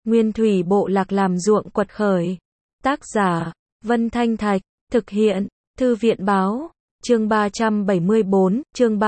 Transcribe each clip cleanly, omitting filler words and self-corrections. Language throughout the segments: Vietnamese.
Nguyên thủy bộ lạc làm ruộng quật khởi. Tác giả, Vân Thanh Thạch, thực hiện, Thư viện báo, chương 374, chương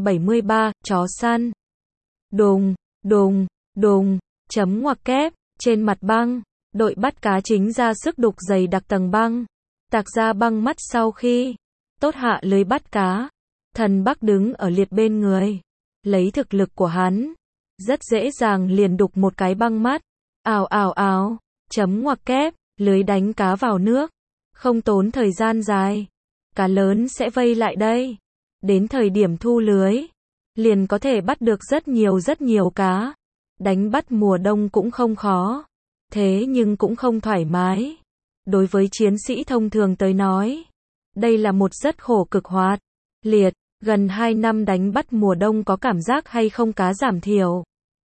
373, chó săn. Đùng, đùng, đùng, chấm ngoặc kép, trên mặt băng, đội bắt cá chính ra sức đục dày đặc tầng băng, tạc ra băng mắt sau khi tốt hạ lưới bắt cá. Thần Bắc đứng ở liệt bên người, lấy thực lực của hắn, rất dễ dàng liền đục một cái băng mắt. Ào ào ào, chấm ngoặc kép, lưới đánh cá vào nước, không tốn thời gian dài, cá lớn sẽ vây lại đây. Đến thời điểm thu lưới, liền có thể bắt được rất nhiều cá. Đánh bắt mùa đông cũng không khó, thế nhưng cũng không thoải mái. Đối với chiến sĩ thông thường tới nói, đây là một rất khổ cực hoạt liệt. Gần 2 năm đánh bắt mùa đông có cảm giác hay không cá giảm thiểu.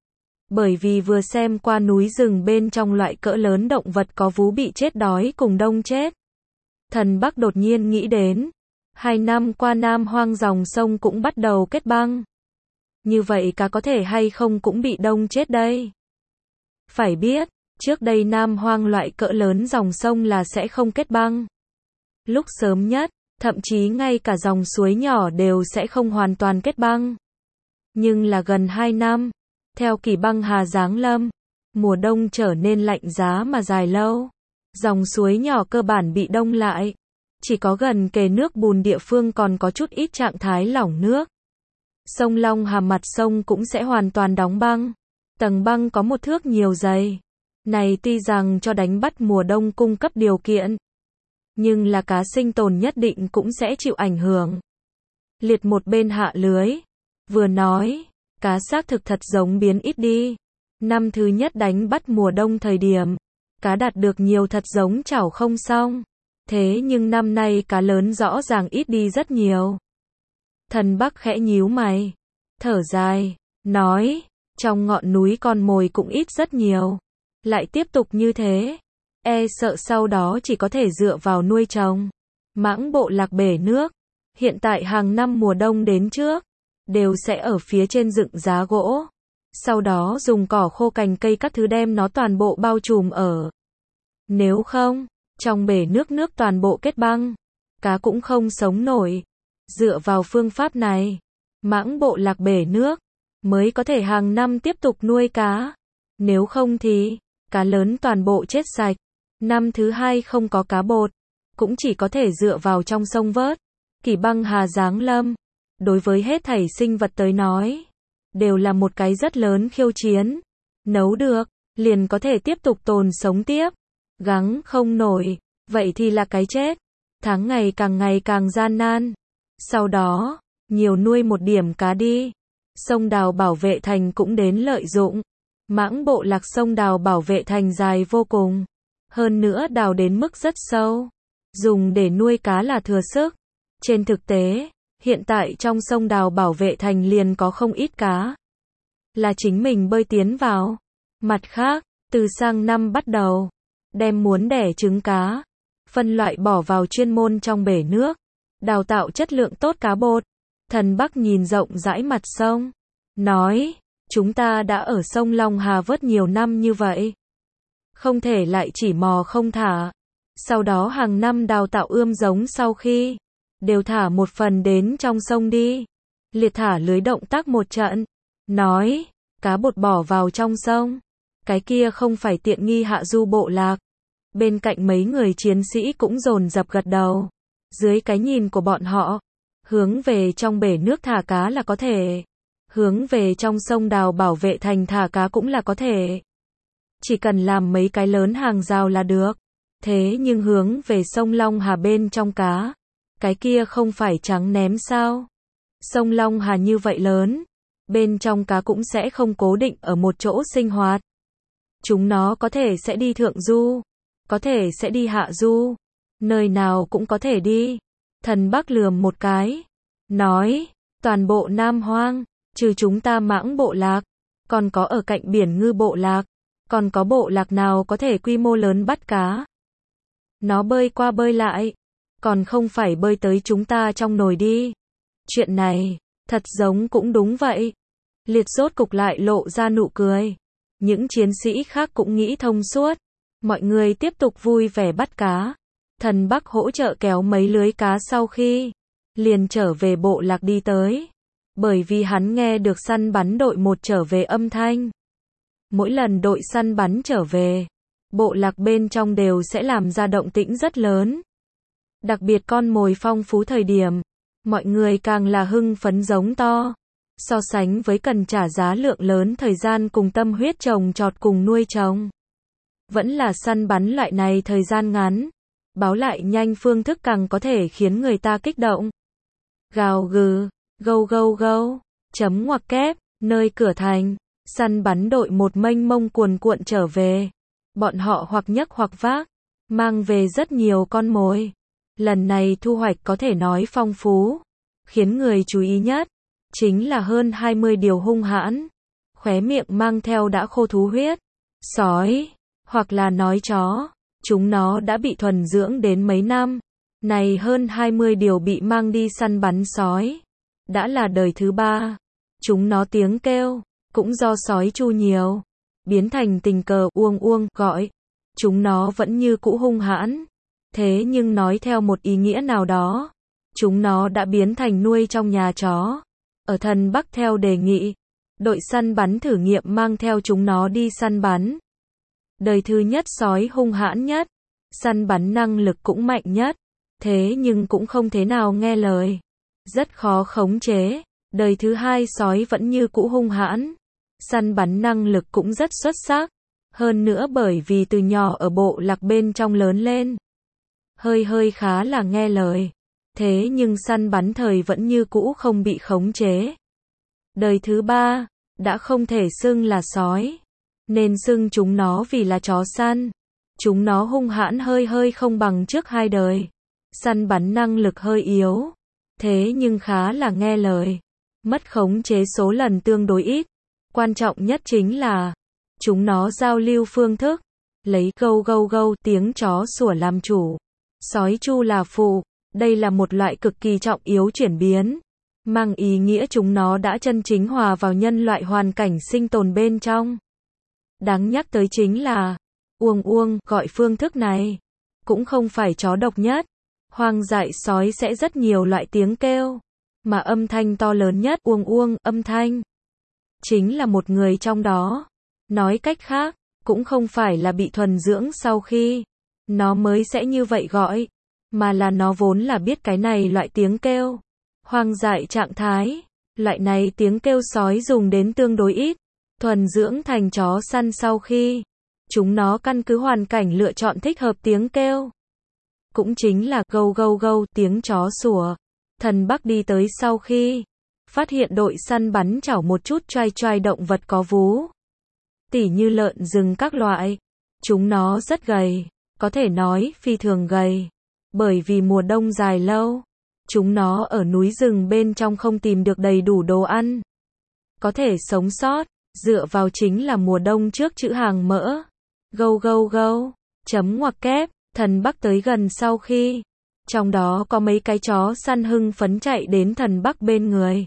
Bởi vì vừa xem qua núi rừng bên trong loại cỡ lớn động vật có vú bị chết đói cùng đông chết. Thần Bắc đột nhiên nghĩ đến, 2 năm qua Nam Hoang dòng sông cũng bắt đầu kết băng. Như vậy cá có thể hay không cũng bị đông chết đây. Phải biết, trước đây Nam Hoang loại cỡ lớn dòng sông là sẽ không kết băng. Lúc sớm nhất, thậm chí ngay cả dòng suối nhỏ đều sẽ không hoàn toàn kết băng. Nhưng là gần 2 năm, theo kỳ băng hà giáng lâm, mùa đông trở nên lạnh giá mà dài lâu. Dòng suối nhỏ cơ bản bị đông lại. Chỉ có gần kề nước bùn địa phương còn có chút ít trạng thái lỏng nước. Sông Long Hà mặt sông cũng sẽ hoàn toàn đóng băng. Tầng băng có 1 thước nhiều dày. Này tuy rằng cho đánh bắt mùa đông cung cấp điều kiện, nhưng là cá sinh tồn nhất định cũng sẽ chịu ảnh hưởng. Liệt một bên hạ lưới, vừa nói, cá xác thực thật giống biến ít đi. Năm thứ nhất đánh bắt mùa đông thời điểm, cá đạt được nhiều thật giống chảo không xong. Thế nhưng năm nay cá lớn rõ ràng ít đi rất nhiều. Thần Bắc khẽ nhíu mày, thở dài, nói, trong ngọn núi con mồi cũng ít rất nhiều. Lại tiếp tục như thế, e sợ sau đó chỉ có thể dựa vào nuôi trồng. Mãng bộ lạc bể nước, hiện tại hàng năm mùa đông đến trước, đều sẽ ở phía trên dựng giá gỗ. Sau đó dùng cỏ khô cành cây các thứ đem nó toàn bộ bao trùm ở. Nếu không, trong bể nước toàn bộ kết băng, cá cũng không sống nổi. Dựa vào phương pháp này, mãng bộ lạc bể nước mới có thể hàng năm tiếp tục nuôi cá. Nếu không thì, cá lớn toàn bộ chết sạch. Năm thứ hai không có cá bột, cũng chỉ có thể dựa vào trong sông vớt. Kỳ băng hà giáng lâm, đối với hết thảy sinh vật tới nói, đều là một cái rất lớn khiêu chiến. Nấu được, liền có thể tiếp tục tồn sống tiếp. Gắng không nổi, vậy thì là cái chết. Tháng ngày càng gian nan. Sau đó, nhiều nuôi một điểm cá đi. Sông đào bảo vệ thành cũng đến lợi dụng. Mãng bộ lạc sông đào bảo vệ thành dài vô cùng. Hơn nữa đào đến mức rất sâu. Dùng để nuôi cá là thừa sức. Trên thực tế, hiện tại trong sông đào bảo vệ thành liền có không ít cá. Là chính mình bơi tiến vào. Mặt khác, từ sang năm bắt đầu, đem muốn đẻ trứng cá, phân loại bỏ vào chuyên môn trong bể nước. Đào tạo chất lượng tốt cá bột. Thần Bắc nhìn rộng rãi mặt sông, nói, chúng ta đã ở sông Long Hà vớt nhiều năm như vậy. Không thể lại chỉ mò không thả. Sau đó hàng năm đào tạo ươm giống sau khi, đều thả một phần đến trong sông đi. Liệt thả lưới động tác một trận, nói, cá bột bỏ vào trong sông. Cái kia không phải tiện nghi Hạ Du bộ lạc. Bên cạnh mấy người chiến sĩ cũng dồn dập gật đầu. Dưới cái nhìn của bọn họ, hướng về trong bể nước thả cá là có thể. Hướng về trong sông đào bảo vệ thành thả cá cũng là có thể. Chỉ cần làm mấy cái lớn hàng rào là được. Thế nhưng hướng về sông Long Hà bên trong cá, cái kia không phải trắng ném sao? Sông Long Hà như vậy lớn, bên trong cá cũng sẽ không cố định ở một chỗ sinh hoạt. Chúng nó có thể sẽ đi thượng du, có thể sẽ đi hạ du, nơi nào cũng có thể đi. Thần Bắc lườm một cái, nói, toàn bộ Nam Hoang, trừ chúng ta mãng bộ lạc, còn có ở cạnh biển ngư bộ lạc, còn có bộ lạc nào có thể quy mô lớn bắt cá. Nó bơi qua bơi lại, còn không phải bơi tới chúng ta trong nồi đi. Chuyện này, thật giống cũng đúng vậy. Liệt rốt cục lại lộ ra nụ cười. Những chiến sĩ khác cũng nghĩ thông suốt. Mọi người tiếp tục vui vẻ bắt cá. Thần Bắc hỗ trợ kéo mấy lưới cá sau khi liền trở về bộ lạc đi tới. Bởi vì hắn nghe được săn bắn đội 1 trở về âm thanh. Mỗi lần đội săn bắn trở về, bộ lạc bên trong đều sẽ làm ra động tĩnh rất lớn. Đặc biệt con mồi phong phú thời điểm, mọi người càng là hưng phấn giống to. So sánh với cần trả giá lượng lớn thời gian cùng tâm huyết trồng trọt cùng nuôi trồng. Vẫn là săn bắn loại này thời gian ngắn. Báo lại nhanh phương thức càng có thể khiến người ta kích động. Gào gừ, gâu gâu gâu, chấm ngoặc kép, nơi cửa thành, săn bắn đội 1 mênh mông cuồn cuộn trở về. Bọn họ hoặc nhấc hoặc vác, mang về rất nhiều con mồi. Lần này thu hoạch có thể nói phong phú. Khiến người chú ý nhất, chính là hơn 20 điều hung hãn. Khóe miệng mang theo đã khô thú huyết. Sói, hoặc là nói chó. Chúng nó đã bị thuần dưỡng đến mấy năm. Này hơn 20 điều bị mang đi săn bắn sói. Đã là đời thứ 3. Chúng nó tiếng kêu, cũng do sói chu nhiều. Biến thành tình cờ uông uông gọi. Chúng nó vẫn như cũ hung hãn. Thế nhưng nói theo một ý nghĩa nào đó. Chúng nó đã biến thành nuôi trong nhà chó. Ở Thần Bắc theo đề nghị. Đội săn bắn thử nghiệm mang theo chúng nó đi săn bắn. Đời thứ nhất sói hung hãn nhất. Săn bắn năng lực cũng mạnh nhất. Thế nhưng cũng không thế nào nghe lời. Rất khó khống chế. Đời thứ 2 sói vẫn như cũ hung hãn. Săn bắn năng lực cũng rất xuất sắc. Hơn nữa bởi vì từ nhỏ ở bộ lạc bên trong lớn lên. Hơi khá là nghe lời. Thế nhưng săn bắn thời vẫn như cũ không bị khống chế. Đời thứ 3, đã không thể xưng là sói. Nên xưng chúng nó vì là chó săn. Chúng nó hung hãn hơi không bằng trước 2 đời. Săn bắn năng lực hơi yếu. Thế nhưng khá là nghe lời. Mất khống chế số lần tương đối ít. Quan trọng nhất chính là chúng nó giao lưu phương thức. Lấy gâu gâu gâu tiếng chó sủa làm chủ. Sói chu là phụ. Đây là một loại cực kỳ trọng yếu chuyển biến. Mang ý nghĩa chúng nó đã chân chính hòa vào nhân loại hoàn cảnh sinh tồn bên trong. Đáng nhắc tới chính là uông uông gọi phương thức này. Cũng không phải chó độc nhất. Hoang dại sói sẽ rất nhiều loại tiếng kêu. Mà âm thanh to lớn nhất uông uông âm thanh. Chính là một người trong đó. Nói cách khác, cũng không phải là bị thuần dưỡng sau khi nó mới sẽ như vậy gọi. Mà là nó vốn là biết cái này loại tiếng kêu. Hoang dại trạng thái. Loại này tiếng kêu sói dùng đến tương đối ít. Thuần dưỡng thành chó săn sau khi chúng nó căn cứ hoàn cảnh lựa chọn thích hợp tiếng kêu. Cũng chính là gâu gâu gâu tiếng chó sủa. Thần Bắc đi tới sau khi phát hiện đội săn bắn chảo một chút choai động vật có vú. Tỉ như lợn rừng các loại. Chúng nó rất gầy. Có thể nói phi thường gầy. Bởi vì mùa đông dài lâu. Chúng nó ở núi rừng bên trong không tìm được đầy đủ đồ ăn. Có thể sống sót. Dựa vào chính là mùa đông trước trữ hàng mỡ. Gâu gâu gâu. Chấm ngoặc kép. Thần Bắc tới gần sau khi. Trong đó có mấy cái chó săn hưng phấn chạy đến Thần Bắc bên người.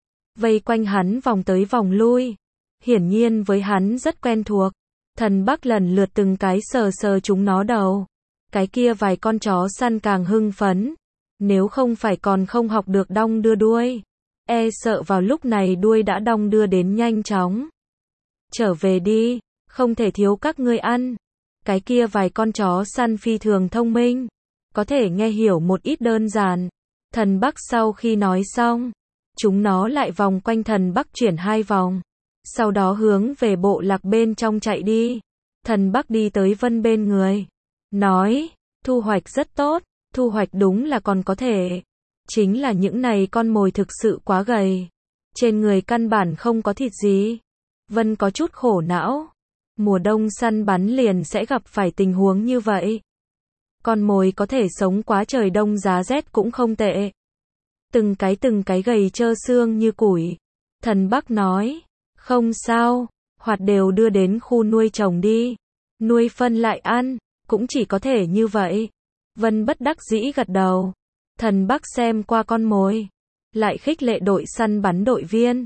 Vây quanh hắn vòng tới vòng lui. Hiển nhiên với hắn rất quen thuộc. Thần Bắc lần lượt từng cái sờ chúng nó đầu. Cái kia vài con chó săn càng hưng phấn. Nếu không phải còn không học được đong đưa đuôi. E sợ vào lúc này đuôi đã đong đưa đến nhanh chóng. Trở về đi, không thể thiếu các ngươi ăn. Cái kia vài con chó săn phi thường thông minh. Có thể nghe hiểu một ít đơn giản. Thần Bắc sau khi nói xong. Chúng nó lại vòng quanh Thần Bắc chuyển 2 vòng. Sau đó hướng về bộ lạc bên trong chạy đi. Thần Bắc đi tới Vân bên người. Nói, thu hoạch rất tốt. Thu hoạch đúng là còn có thể. Chính là những này con mồi thực sự quá gầy. Trên người căn bản không có thịt gì. Vân có chút khổ não. Mùa đông săn bắn liền sẽ gặp phải tình huống như vậy. Con mồi có thể sống quá trời đông giá rét cũng không tệ. Từng cái gầy trơ xương như củi. Thần Bắc nói, không sao, hoặc đều đưa đến khu nuôi trồng đi. Nuôi phân lại ăn, cũng chỉ có thể như vậy. Vân bất đắc dĩ gật đầu. Thần Bắc xem qua con mồi. Lại khích lệ đội săn bắn đội viên.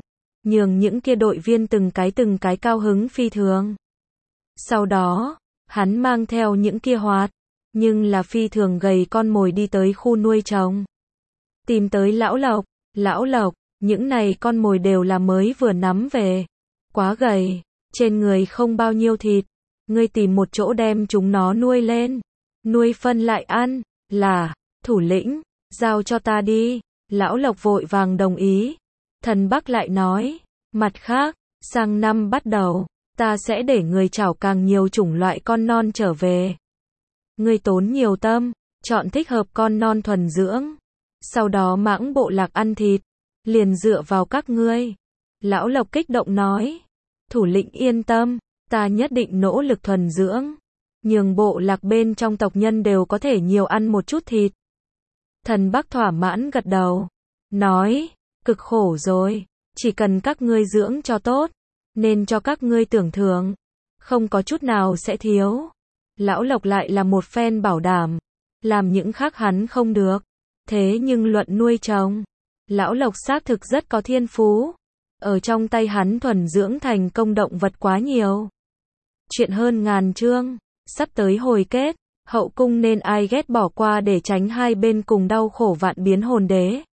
nhường những kia đội viên từng cái cao hứng phi thường. Sau đó, hắn mang theo những kia hoạt, nhưng là phi thường gầy con mồi đi tới khu nuôi trồng. Tìm tới Lão Lộc, những này con mồi đều là mới vừa nắm về. Quá gầy, trên người không bao nhiêu thịt, ngươi tìm một chỗ đem chúng nó nuôi lên. Nuôi phân lại ăn, là, thủ lĩnh, giao cho ta đi. Lão Lộc vội vàng đồng ý. Thần Bắc lại nói, mặt khác, sang năm bắt đầu, ta sẽ để người chảo càng nhiều chủng loại con non trở về. Ngươi tốn nhiều tâm, chọn thích hợp con non thuần dưỡng. Sau đó mãng bộ lạc ăn thịt, liền dựa vào các ngươi. Lão Lộc kích động nói, thủ lĩnh yên tâm, ta nhất định nỗ lực thuần dưỡng, nhường bộ lạc bên trong tộc nhân đều có thể nhiều ăn một chút thịt. Thần Bắc thỏa mãn gật đầu, nói, cực khổ rồi, chỉ cần các ngươi dưỡng cho tốt, nên cho các ngươi tưởng thưởng, không có chút nào sẽ thiếu. Lão Lộc lại là một phen bảo đảm, làm những khác hắn không được. Thế nhưng luận nuôi trồng, Lão Lộc xác thực rất có thiên phú. Ở trong tay hắn thuần dưỡng thành công động vật quá nhiều. Chuyện hơn ngàn chương, sắp tới hồi kết, hậu cung nên ai ghét bỏ qua để tránh hai bên cùng đau khổ vạn biến hồn đế.